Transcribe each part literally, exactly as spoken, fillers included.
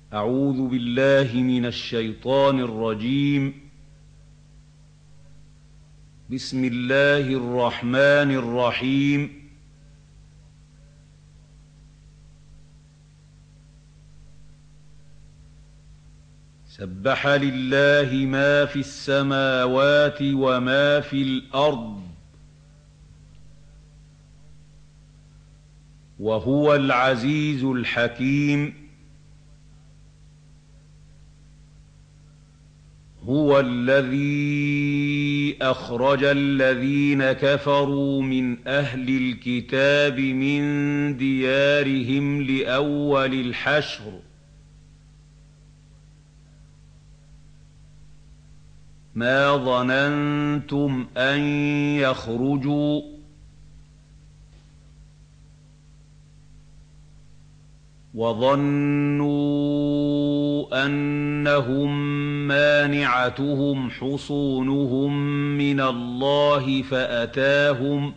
أعوذ بالله من الشيطان الرجيم. بسم الله الرحمن الرحيم. سبح لله ما في السماوات وما في الأرض وهو العزيز الحكيم. هو الذي أخرج الذين كفروا من أهل الكتاب من ديارهم لأول الحشر ما ظننتم أن يخرجوا وظنوا أنهم مانعتهم حصونهم من الله فأتاهم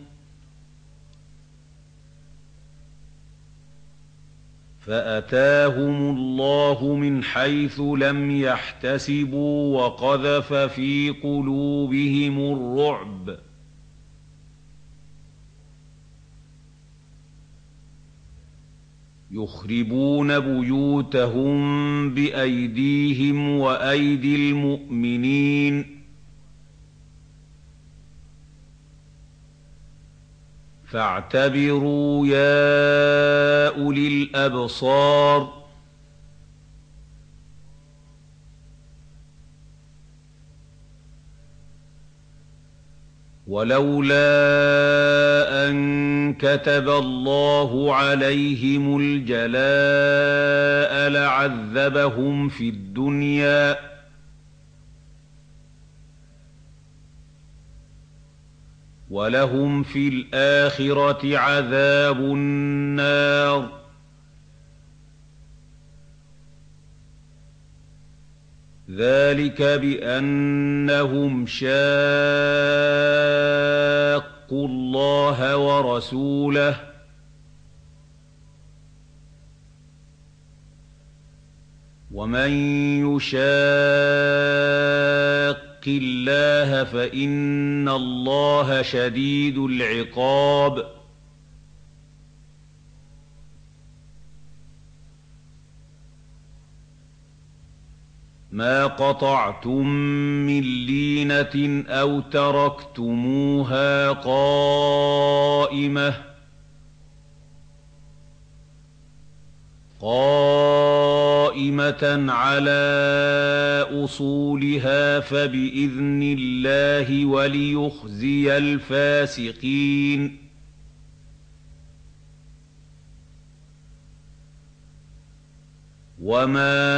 فأتاهم الله من حيث لم يحتسبوا وقذف في قلوبهم الرعب يخربون بيوتهم بأيديهم وأيدي المؤمنين فاعتبروا يا أولي الأبصار. ولولا أن كتب الله عليهم الجلاء لعذبهم في الدنيا ولهم في الآخرة عذاب النار. ذلك بأنهم شاقوا الله ورسوله ومن يشاق الله فإن الله شديد العقاب. ما قطعتم من لينة أو تركتموها قائمة قائمة على أصولها فبإذن الله وليخزي الفاسقين. وما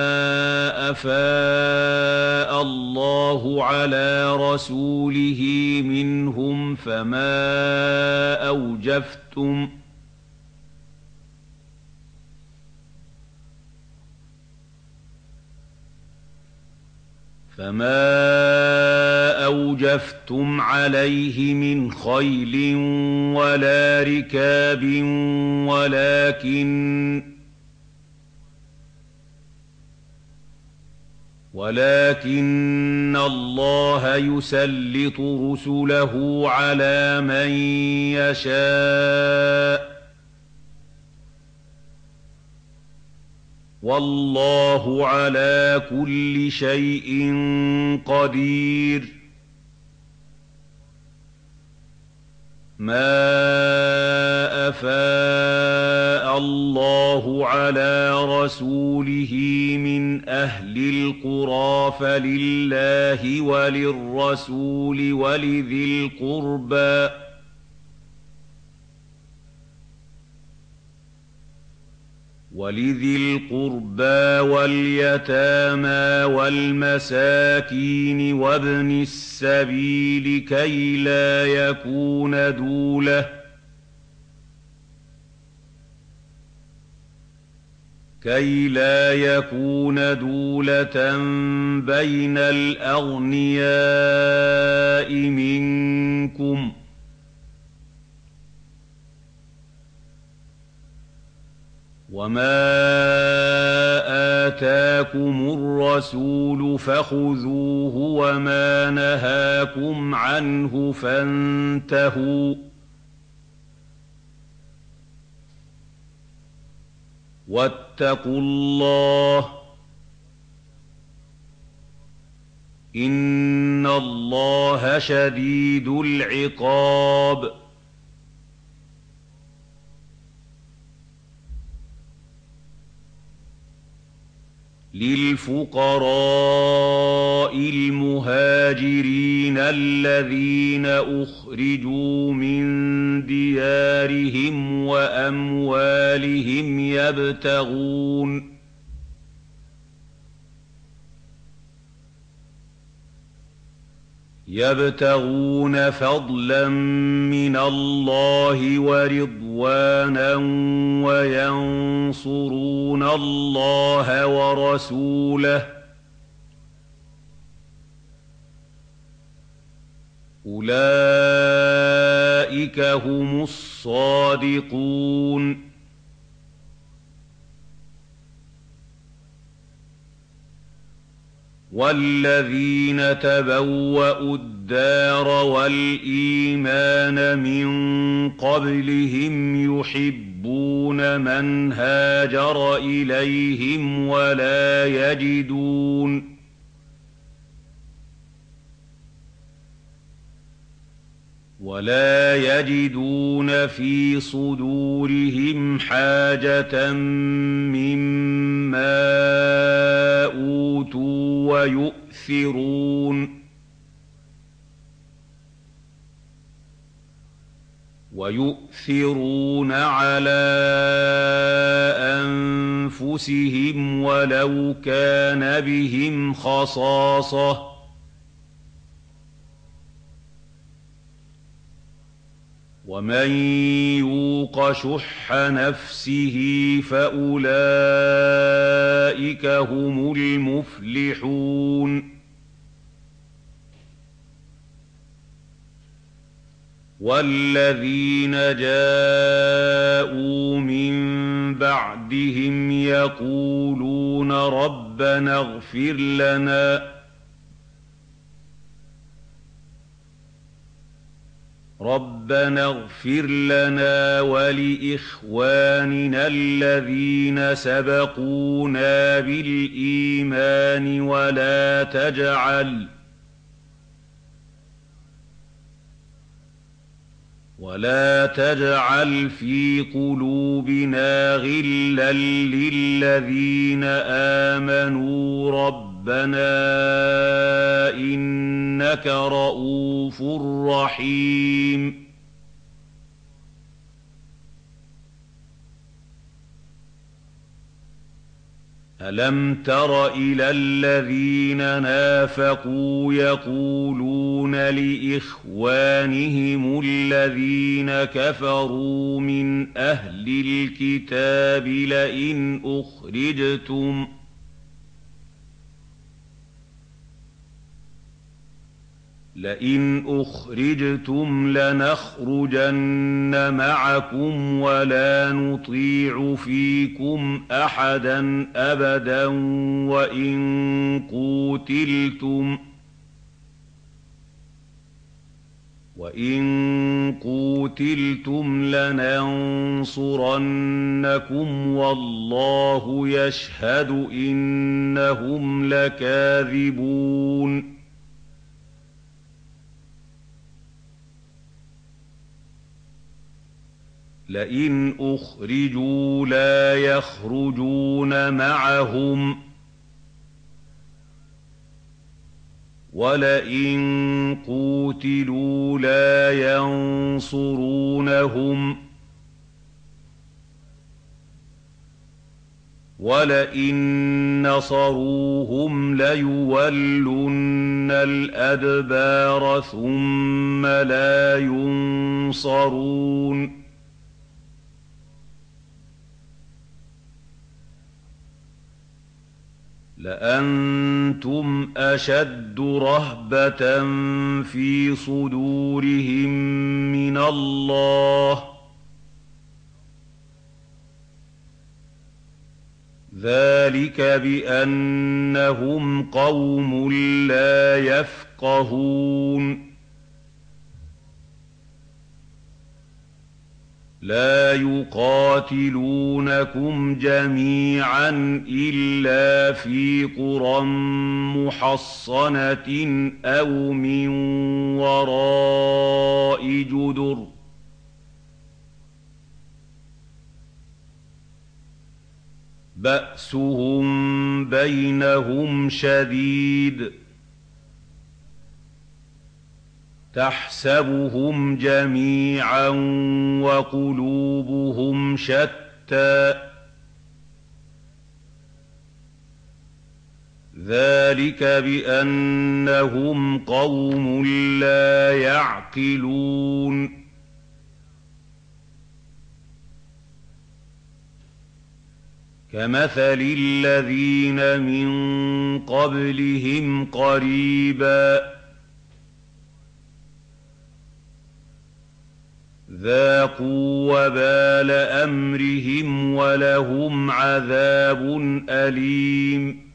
أفاء الله على رسوله منهم فما أوجفتم فما أوجفتم عليه من خيل ولا ركاب ولكن ولكن الله يسلط رسله على من يشاء والله على كل شيء قدير. ما أفاء الله على رسوله من أهل القرى فلله وللرسول ولذي القربى ولذي القربى واليتامى والمساكين وابن السبيل كي لا يكون دولة كي لا يكون دولة بين الأغنياء منكم وما آتَاكُمُ الرَّسُولُ فَخُذُوهُ وَمَا نَهَاكُمْ عَنْهُ فَانتَهُوا ۚ وَاتَّقُوا اللَّهَ ۖ إِنَّ اللَّهَ شَدِيدُ الْعِقَابِ. لِلْفُقَرَاءِ الْمُهَاجِرِينَ الَّذِينَ أُخْرِجُوا مِن دِيَارِهِمْ وَأَمْوَالِهِمْ يَبْتَغُونَ يَبْتَغُونَ فَضْلًا مِّنَ اللَّهِ وَرِضْوَانًا وَيَنصُرُونَ اللَّهَ وَرَسُولَهُ ۚ أُولَٰئِكَ هُمُ الصَّادِقُونَ. وَالَّذِينَ تَبَوَّءُوا الدَّارَ وَالْإِيمَانَ مِن قَبْلِهِمْ يُحِبُّونَ مَنْ هَاجَرَ إِلَيْهِمْ وَلَا يَجِدُونَ وَلَا يَجِدُونَ فِي صُدُورِهِمْ حَاجَةً مِّمَّا أُوتُوا وَيُؤْثِرُونَ وَيُؤْثِرُونَ عَلَىٰ أَنفُسِهِمْ وَلَوْ كَانَ بِهِمْ خَصَاصَةٌ ۚ وَمَن يُوقَ شُحَّ نَفْسِهِ فَأُولَٰئِكَ هُمُ الْمُفْلِحُونَ. وَالَّذِينَ جَاءُوا مِن بَعْدِهِمْ يَقُولُونَ رَبَّنَا اغْفِرْ لَنَا رَبَّنَا اغْفِرْ لَنَا وَلِإِخْوَانِنَا الَّذِينَ سَبَقُونَا بِالْإِيمَانِ وَلَا تَجْعَلْ وَلَا تَجْعَلْ فِي قُلُوبِنَا غِلًّا لِّلَّذِينَ آمَنُوا رَبَّنَا إِنَّكَ رَءُوفٌ رَّحِيمٌ. أَلَمْ تَرَ إِلَى الَّذِينَ نَافَقُوا يَقُولُونَ لِإِخْوَانِهِمُ الَّذِينَ كَفَرُوا مِنْ أَهْلِ الْكِتَابِ لَئِنْ أُخْرِجْتُمْ لئن أخرجتم لنخرجن معكم ولا نطيع فيكم أحدا أبدا وإن قوتلتم وإن قوتلتم لننصرنكم والله يشهد إنهم لكاذبون. لئن أخرجوا لا يخرجون معهم ولئن قوتلوا لا ينصرونهم ولئن نصروهم ليولن الأدبار ثم لا ينصرون. لأنتم أشد رهبة في صدورهم من الله ذلك بأنهم قوم لا يفقهون لا يقاتلونكم جميعا إلا في قرى محصنة أو من وراء جدر بأسهم بينهم شديد تحسبهم جميعا وقلوبهم شتى ذلك بأنهم قوم لا يعقلون كمثل الذين من قبلهم قريبا ذاقوا وبال أمرهم ولهم عذاب أليم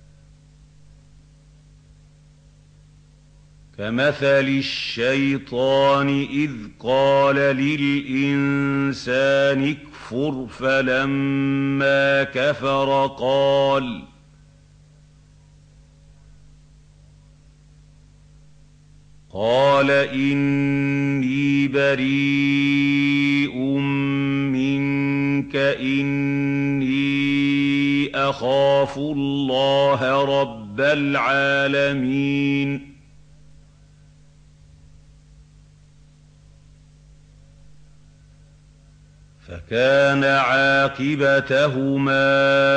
كمثل الشيطان إذ قال للإنسان اكفر فلما كفر قال قال إني بريء منك إني أخاف الله رب العالمين فكان عاقبتهما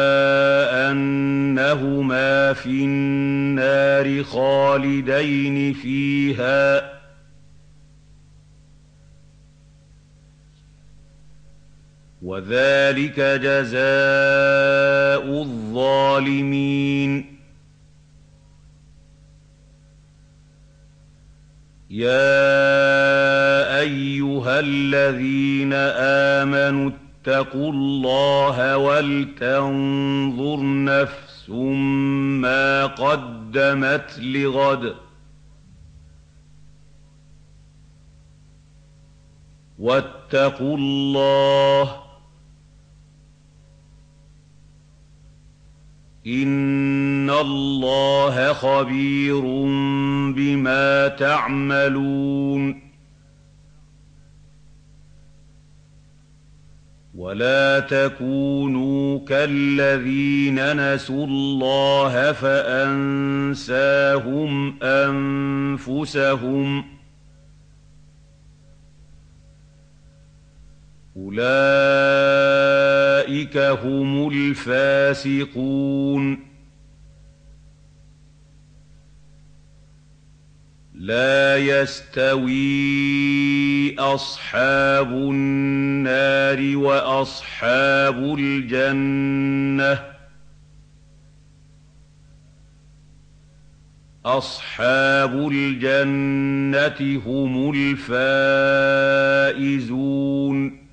أنهما في النار خالدين فيها وذلك جزاء الظالمين يا أيها الذين آمنوا اتقوا الله ولتنظر نفس ما قدمت لغد واتقوا الله إن الله خبير بما تعملون ولا تكونوا كالذين نسوا الله فأنساهم أنفسهم أولئك هم الفاسقون لا يستوي أصحاب النار وأصحاب الجنة أصحاب الجنة هم الفائزون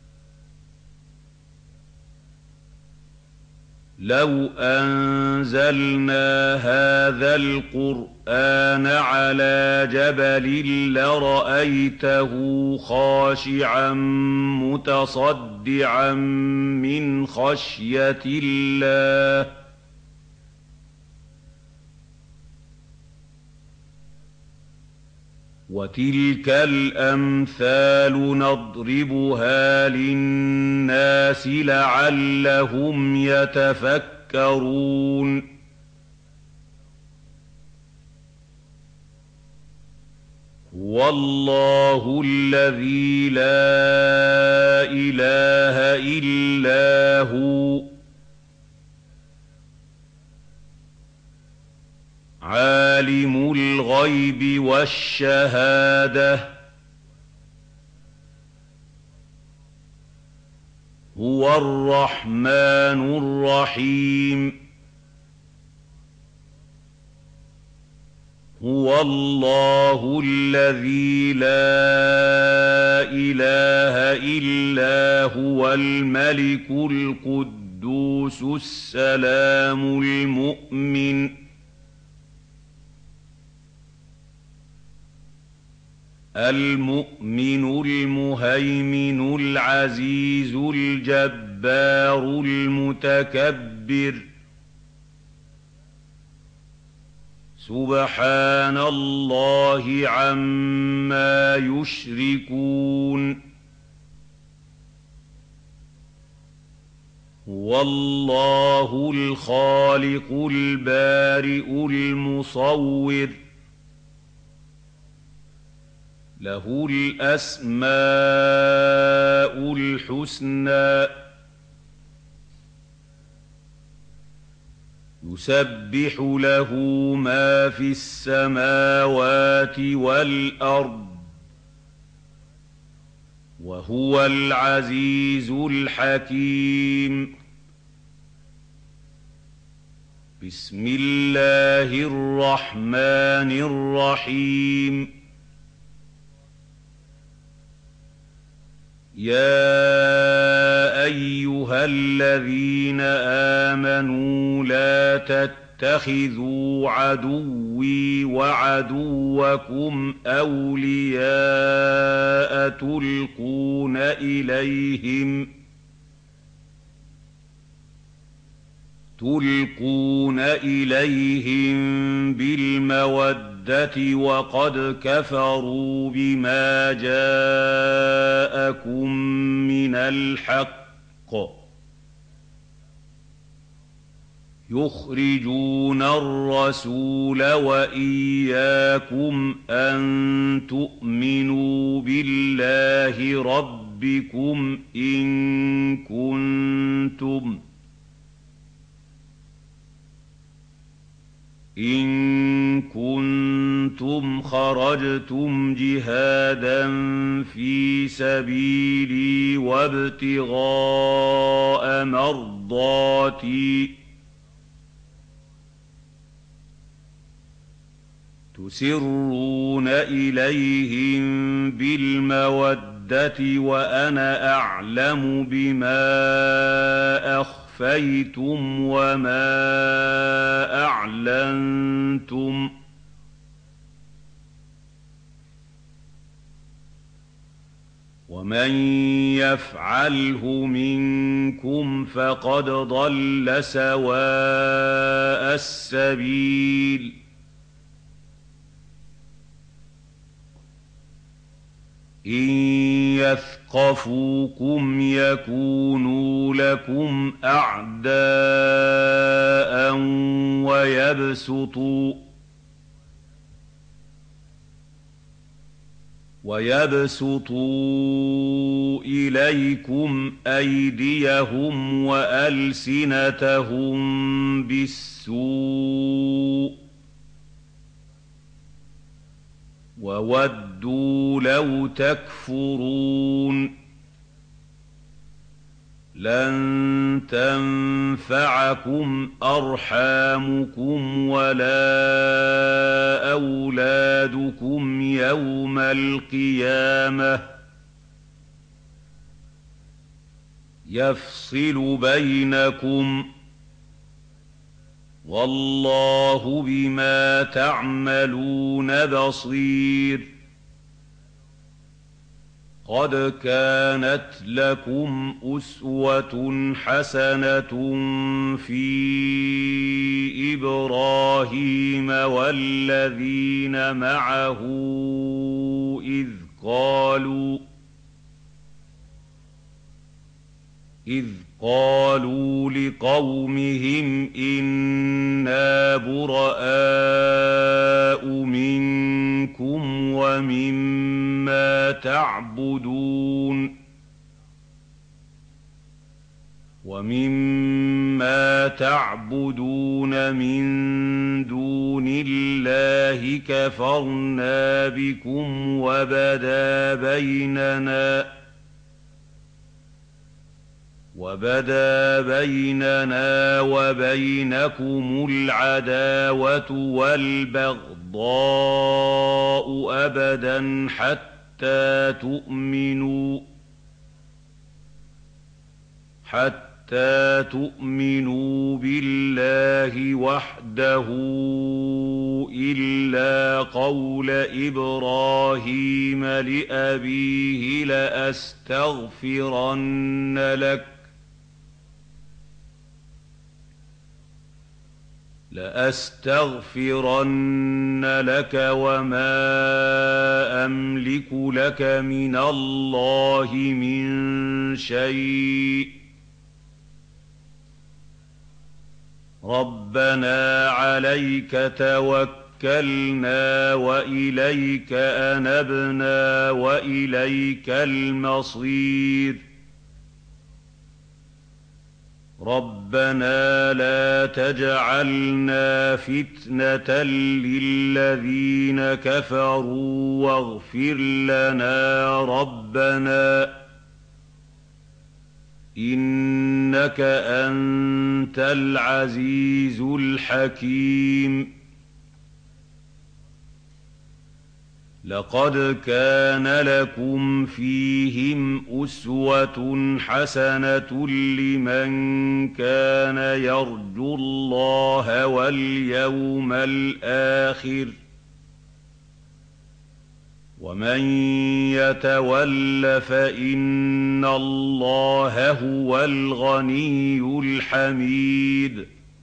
لو أنزلنا هذا القرآن على جبل لرأيته خاشعا متصدعا من خشية الله وتلك الأمثال نضربها للناس لعلهم يتفكرون هو الله الذي لا إله إلا هو عالم الغيب والشهادة هو الرحمن الرحيم هو الله الذي لا إله إلا هو الملك القدوس القدوس السلام المؤمن المؤمن المهيمن العزيز الجبار المتكبر سبحان الله عما يشركون هو الله الخالق البارئ المصور له الأسماء الحسنى يسبح له ما في السماوات والأرض وهو العزيز الحكيم بسم الله الرحمن الرحيم يا أيها الذين آمنوا لا تتخذوا عدوي وعدوكم أولياء تلقون إليهم تلقون إليهم بالمودة وقد كفروا بما جاءكم من الحق يخرجون الرسول وإياكم أن تؤمنوا بالله ربكم إن كنتم إن كنتم خرجتم جهادا في سبيلي وابتغاء مرضاتي تسرون إليهم بالمودة وأنا أعلم بما أخفيتم وما أعلنتم ومن يفعله منكم فقد ضل سواء السبيل إن يثقفوكم يكونوا لكم أعداء ويبسطوا ويبسطوا إليكم أيديهم وألسنتهم بالسوء وودوا لو تكفرون لن تنفعكم أرحامكم ولا أولادكم يوم القيامة يفصل بينكم والله بما تعملون بصير قد كانت لكم أسوة حسنة في إبراهيم والذين معه إذ قالوا إذ قالوا لقومهم إنا براء منكم ومما تعبدون ومما تعبدون من دون الله كفرنا بكم وبدا بيننا وبدا بيننا وبينكم العداوة والبغضاء أبدا حتى تؤمنوا حتى حَتَّىٰ تُؤْمِنُوا بِاللَّهِ وَحْدَهُ إِلَّا قَوْلَ إِبْرَاهِيمَ لِأَبِيهِ لَأَسْتَغْفِرَنَّ لَكَ لَأَسْتَغْفِرَنَّ لَكَ وَمَا أَمْلِكُ لَكَ مِنَ اللَّهِ مِن شَيْءٍ رَبَّنَا عَلَيْكَ تَوَكَّلْنَا وَإِلَيْكَ أَنَبْنَا وَإِلَيْكَ الْمَصِيرُ رَبَّنَا لَا تَجْعَلْنَا فِتْنَةً لِّلَّذِينَ كَفَرُوا وَاغْفِرْ لَنَا رَبَّنَا إِنَّكَ أَنتَ الْعَزِيزُ الْحَكِيمُ لَقَدْ كَانَ لَكُمْ فِيهِمْ أُسْوَةٌ حَسَنَةٌ لِّمَن كَانَ يَرْجُو اللَّهَ وَالْيَوْمَ الْآخِرَ ۚ وَمَن يَتَوَلَّ فَإِنَّ اللَّهَ هُوَ الْغَنِيُّ الْحَمِيدُ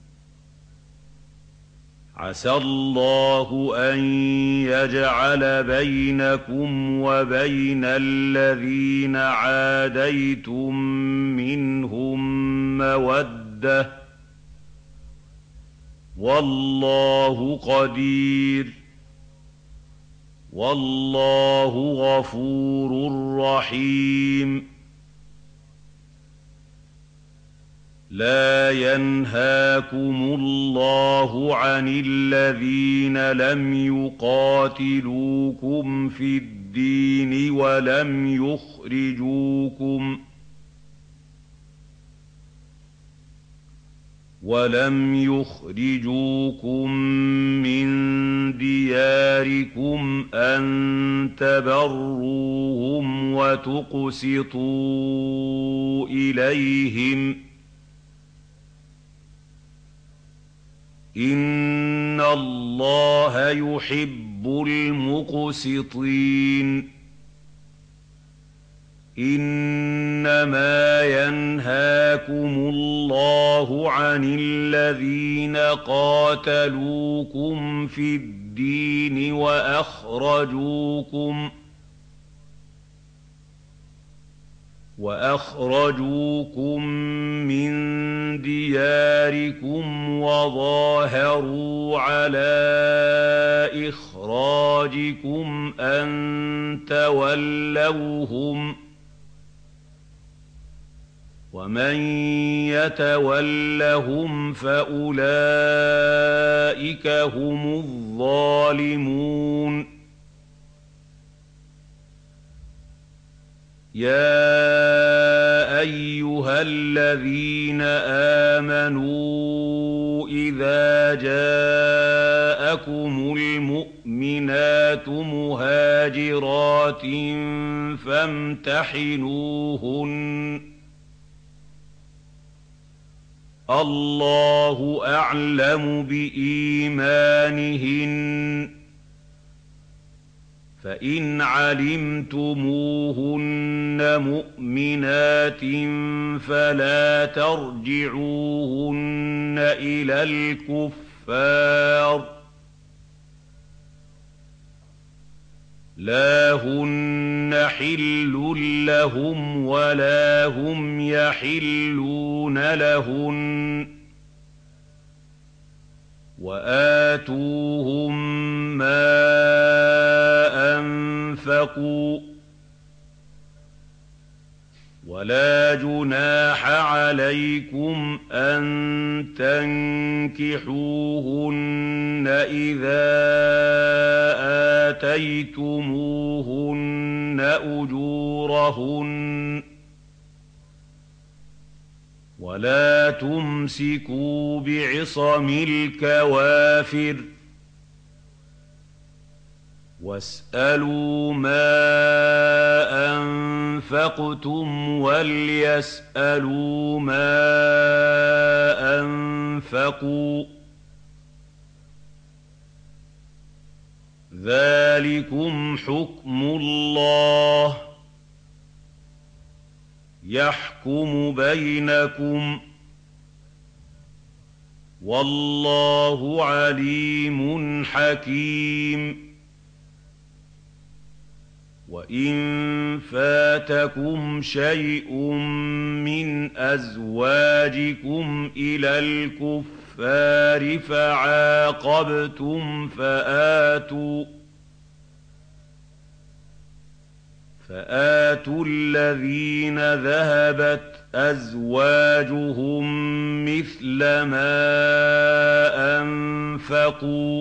عَسَى اللَّهُ أَن يَجْعَلَ بَيْنَكُمْ وَبَيْنَ الَّذِينَ عَادَيْتُم مِّنْهُم مَّوَدَّةً ۚ وَاللَّهُ قَدِيرٌ ۚ وَاللَّهُ غَفُورٌ رَّحِيمٌ لَا يَنْهَاكُمُ اللَّهُ عَنِ الَّذِينَ لَمْ يُقَاتِلُوكُمْ فِي الدِّينِ وَلَمْ يُخْرِجُوكُمْ وَلَمْ يُخْرِجُوكُم مِّن دِيَارِكُمْ أَن تَبَرُّوهُمْ وَتُقْسِطُوا إِلَيْهِمْ ۚ إِنَّ اللَّهَ يُحِبُّ الْمُقْسِطِينَ إِنَّمَا يَنْهَاكُمُ اللَّهُ عَنِ الَّذِينَ قَاتَلُوكُمْ فِي الدِّينِ وَأَخْرَجُوكُمْ وَأَخْرَجُوكُم مِّن دِيَارِكُمْ وَظَاهَرُوا عَلَىٰ إِخْرَاجِكُمْ أَن تَوَلَّوْهُمْ ۚ وَمَن يَتَوَلَّهُمْ فَأُولَٰئِكَ هُمُ الظَّالِمُونَ يَا أَيُّهَا الَّذِينَ آمَنُوا إِذَا جَاءَكُمُ الْمُؤْمِنَاتُ مُهَاجِرَاتٍ فَامْتَحِنُوهُنَّ ۖ اللَّهُ أَعْلَمُ بِإِيمَانِهِنَّ ۖ فَإِنْ عَلِمْتُمُوهُنَّ مُؤْمِنَاتٍ فَلَا تَرْجِعُوهُنَّ إِلَى الْكُفَّارِ ۖ لَا هُنَّ حِلٌّ لَّهُمْ وَلَا هُمْ يَحِلُّونَ لَهُنَّ ۖ وَآتُوهُم مَّا أَنفَقُوا ۚ وَلَا جُنَاحَ عَلَيْكُمْ أَن تَنكِحُوهُنَّ إِذَا آتَيْتُمُوهُنَّ أُجُورَهُنَّ ۚ وَلَا تُمْسِكُوا بِعِصَمِ الْكَوَافِرِ واسألوا ما أنفقتم وليسألوا ما أنفقوا ذلكم حكم الله يحكم بينكم والله عليم حكيم وإن فاتكم شيء من أزواجكم إلى الكفار فعاقبتم فآتوا فآتوا الذين ذهبت أزواجهم مثل ما أنفقوا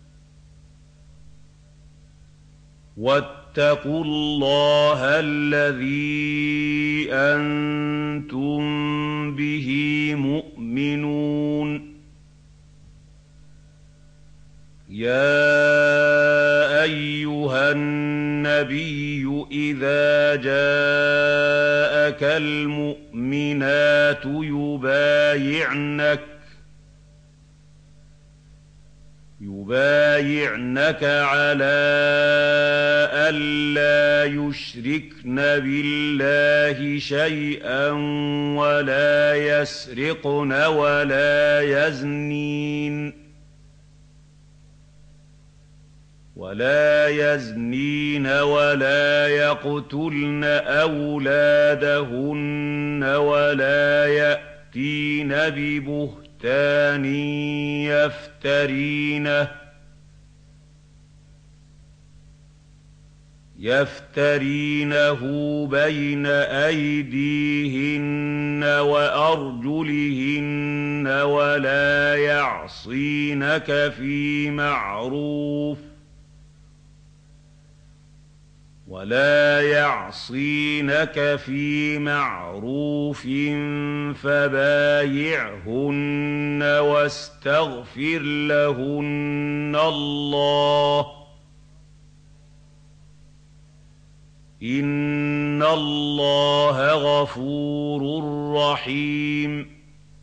واتقوا الله الذي أنتم به مؤمنون يا أيها النبي إذا جاءك المؤمنات يبايعنك يبايعنك على ألا يشركن بالله شيئا ولا يسرقن ولا يزنين ولا يزنين ولا يقتلن أولادهن ولا يأتين ببهتان يفترينه يفترينه بين أيديهن وأرجلهن ولا يعصينك في معروف ولا يعصينك في معروف فبايعهن واستغفر لهن الله إن الله غفور رحيم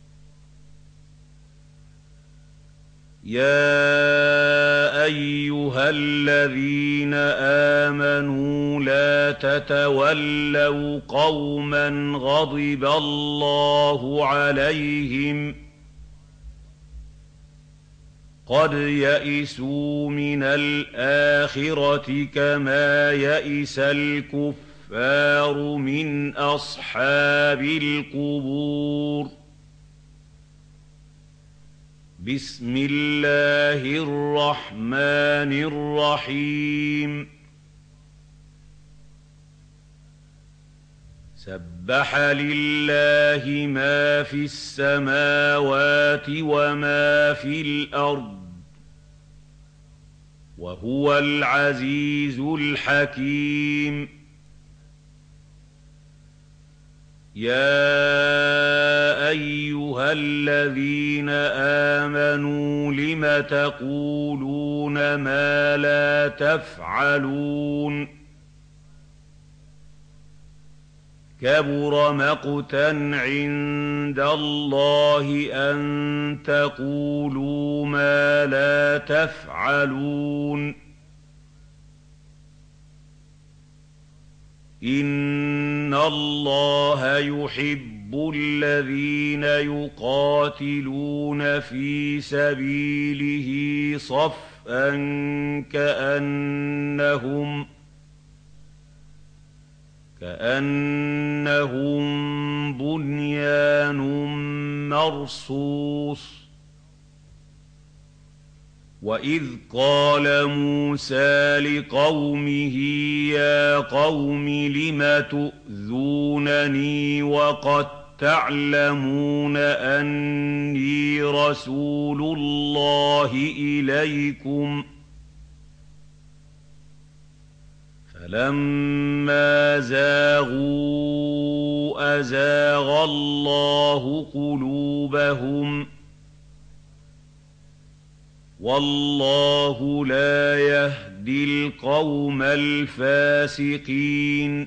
يا أيها الذين آمنوا لا تتولوا قوما غضب الله عليهم قد يئسوا من الآخرة كما يئس الكفار من أصحاب القبور بسم الله الرحمن الرحيم سبح لله ما في السماوات وما في الأرض وهو العزيز الحكيم يا أيها الذين آمنوا لم تقولون ما لا تفعلون كبر مقتا عند الله أن تقولوا ما لا تفعلون إن الله يحب الذين يقاتلون في سبيله صفا كأنهم كأنهم بنيان مرصوص وإذ قال موسى لقومه يا قوم لم تؤذونني وقد تعلمون أني رسول الله إليكم فلما زاغوا أزاغ الله قلوبهم وَاللَّهُ لَا يَهْدِي الْقَوْمَ الْفَاسِقِينَ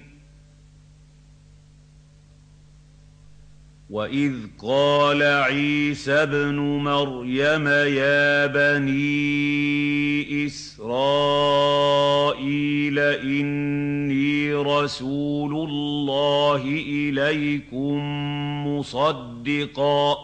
وَإِذْ قَالَ عِيسَى ابْنُ مَرْيَمَ يَا بَنِي إِسْرَائِيلَ إِنِّي رَسُولُ اللَّهِ إِلَيْكُم مُّصَدِّقًا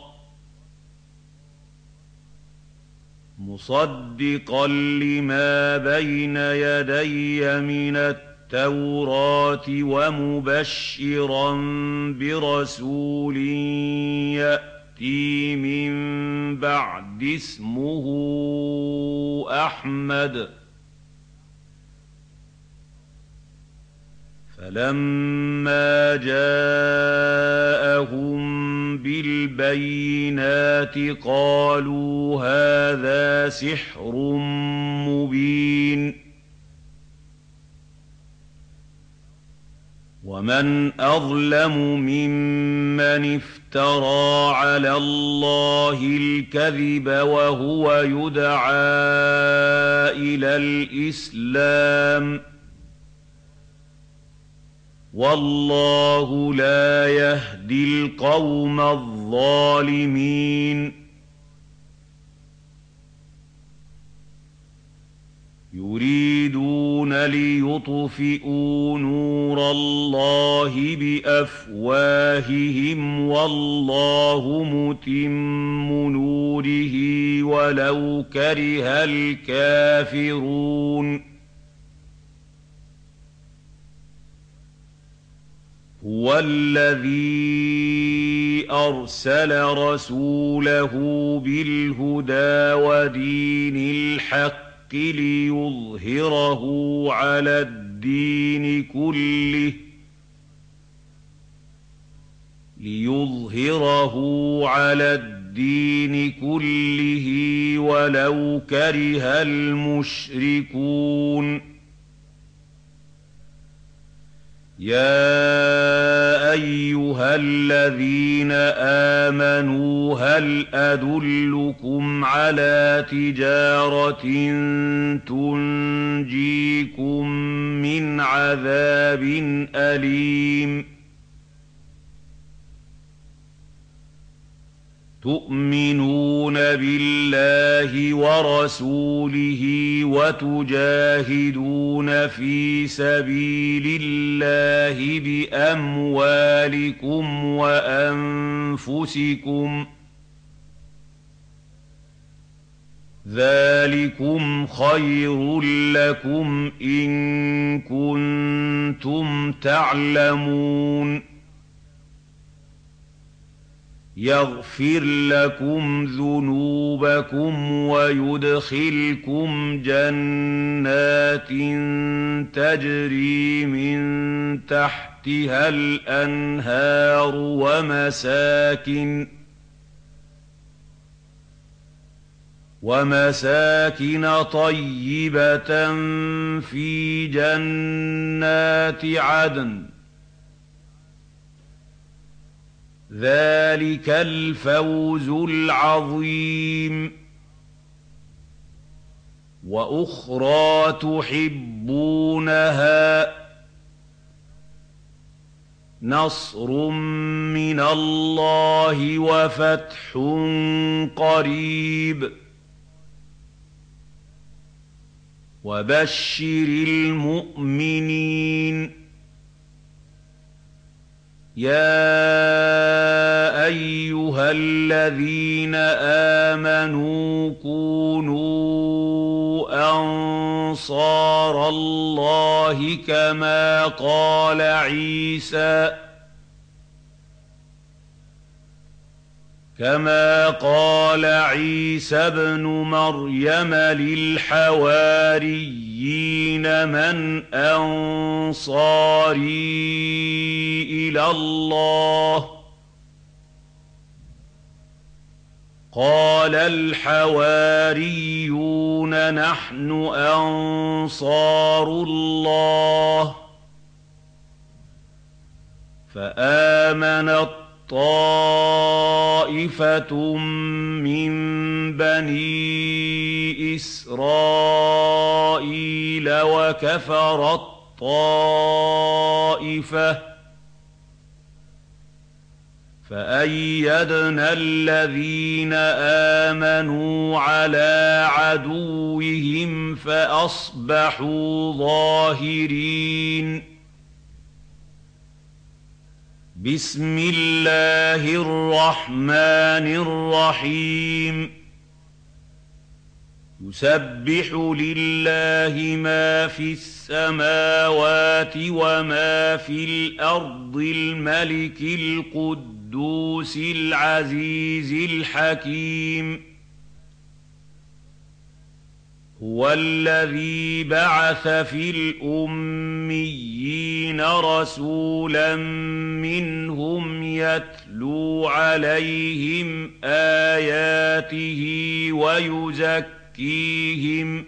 مُصَدِّقًا لِّمَا بَيْنَ يَدَيَّ مِنَ التَّوْرَاةِ وَمُبَشِّرًا بِرَسُولٍ يَأْتِي مِن بَعْدِي اسْمُهُ أَحْمَدُ ۖ فَلَمَّا جَاءَهُم بِالْبَيِّنَاتِ قَالُوا هَٰذَا سِحْرٌ مُّبِينٌ وَمَنْ أَظْلَمُ مِمَّنِ افْتَرَىٰ عَلَى اللَّهِ الْكَذِبَ وَهُوَ يُدْعَىٰ إِلَى الْإِسْلَامِ ۚ وَاللَّهُ لَا يَهْدِي الْقَوْمَ الظَّالِمِينَ يُرِيدُونَ لِيُطْفِئُوا نُورَ اللَّهِ بِأَفْوَاهِهِمْ وَاللَّهُ مُتِمُّ نُورِهِ وَلَوْ كَرِهَ الْكَافِرُونَ هُوَ الَّذِي أَرْسَلَ رَسُولَهُ بِالْهُدَىٰ وَدِينِ الْحَقِّ لِيُظْهِرَهُ عَلَى الدِّينِ كُلِّهِ لِيُظْهِرَهُ عَلَى الدِّينِ كُلِّهِ وَلَوْ كَرِهَ الْمُشْرِكُونَ يَا أَيُّهَا الَّذِينَ آمَنُوا هَلْ أَدُلُّكُمْ عَلَىٰ تِجَارَةٍ تُنجِيكُم مِّنْ عَذَابٍ أَلِيمٍ تُؤْمِنُونَ بِاللَّهِ وَرَسُولِهِ وَتُجَاهِدُونَ فِي سَبِيلِ اللَّهِ بِأَمْوَالِكُمْ وَأَنفُسِكُمْ ۚ ذَٰلِكُمْ خَيْرٌ لَّكُمْ إِن كُنتُمْ تَعْلَمُونَ يَغْفِرْ لَكُمْ ذُنُوبَكُمْ وَيُدْخِلْكُمْ جَنَّاتٍ تَجْرِي مِن تَحْتِهَا الْأَنْهَارُ وَمَسَاكِنَ وَمَسَاكِنَ طَيِّبَةً فِي جَنَّاتِ عَدْنٍ ۚ ذَٰلِكَ الْفَوْزُ الْعَظِيمُ وَأُخْرَىٰ تُحِبُّونَهَا ۖ نَصْرٌ مِّنَ اللَّهِ وَفَتْحٌ قَرِيبٌ وَبَشِّرِ الْمُؤْمِنِينَ يَا أَيُّهَا الَّذِينَ آمَنُوا كُونُوا أَنصَارَ اللَّهِ كَمَا قَالَ عِيسَىٰ كما قال عيسى ابْنُ مَرْيَمَ لِلْحَوَارِيِّينَ مَنْ أَنصَارِي إِلَى اللَّهِ قَالَ الْحَوَارِيُّونَ نَحْنُ أَنصَارُ اللَّهِ فَآمَنَت طَّائِفَةٌ مِّن بَنِي إسرائيل وكفرت طائفة فأيدنا الذين آمنوا على عدوهم فأصبحوا ظاهرين. بسم الله الرحمن الرحيم. يسبح لله ما في السماوات وما في الأرض الملك القدوس العزيز الحكيم. هو الذي بعث في الأميين رسولا منهم يتلو عليهم آياته ويزكيهم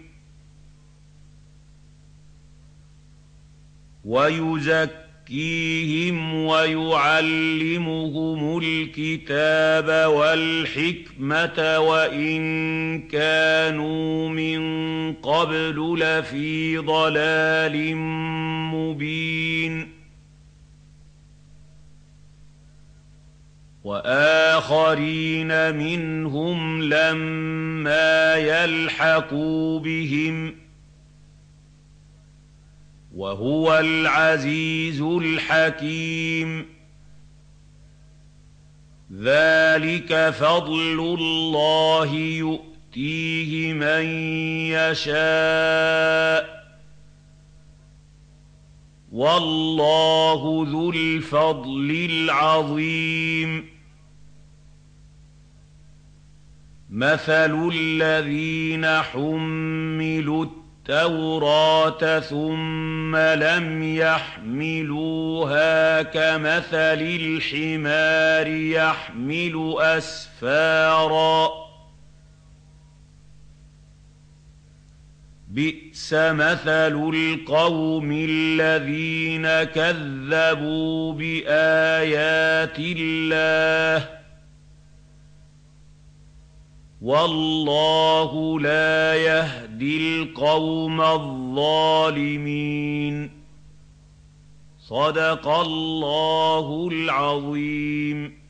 ويزكيهم ويعلمهم الكتاب والحكمة وإن كانوا من قبل لفي ضلال مبين. وآخرين منهم لما يلحقوا بهم وهو العزيز الحكيم. ذلك فضل الله يؤتيه من يشاء والله ذو الفضل العظيم. مثل الذين حملوا التوراة ثم لم يحملوها كمثل الحمار يحمل أسفارا بئس مثل القوم الذين كذبوا بآيات الله والله لا يهدي القوم الظالمين. صدق الله العظيم.